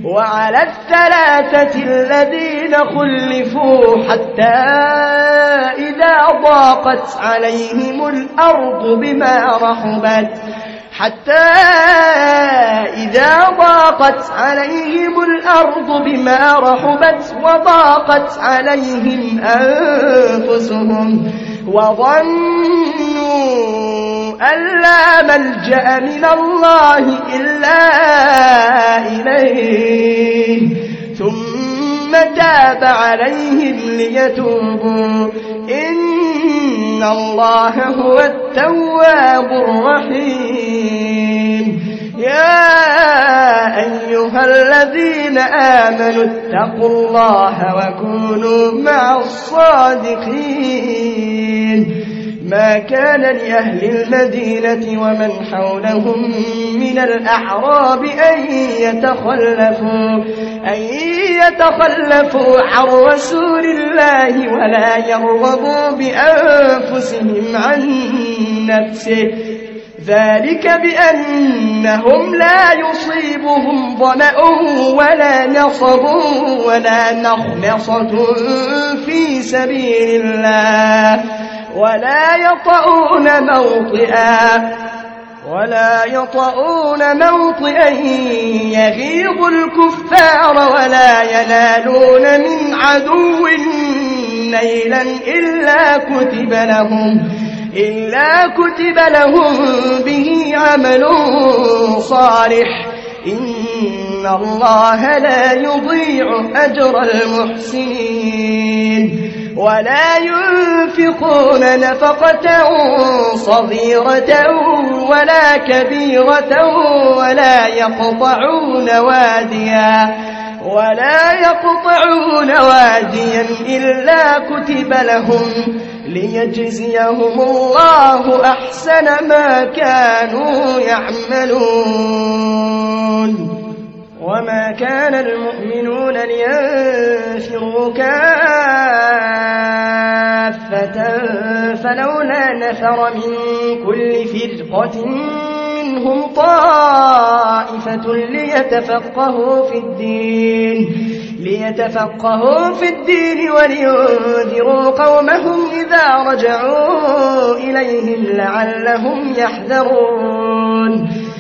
وعلى الثلاثة الذين خلفوا حتى إذا ضاقت عليهم الأرض بما رحبت وضاقت عليهم أنفسهم وظنوا أن لا ملجأ من الله إلا إليه ثم تاب عليهم ليتوبوا إن الله هو التواب الرحيم. يا أيها الذين آمنوا اتقوا الله وكونوا مع الصادقين. ما كان لأهل المدينة ومن حولهم من الأعراب أن يتخلفوا عن رسول الله ولا يرغبوا بأنفسهم عن نفسه ذلك بأنهم لا يصيبهم ظمأ ولا نصب ولا مخمصة في سبيل الله ولا يطؤون موطئا يغيظ الكفار ولا ينالون من عدو نيلا إلا كتب لهم به عمل صالح إن الله لا يضيع أجر المحسنين. ولا ينفقون نفقة صغيرة ولا كبيرة ولا يقطعون واديا إلا كتب لهم ليجزيهم الله أحسن ما كانوا يعملون. وما كان المؤمنون لينفروا كافة فلولا نفر من كل فرقة منهم طائفة ليتفقهوا في الدين ولينذروا قومهم إذا رجعوا إليهم لعلهم يحذرون.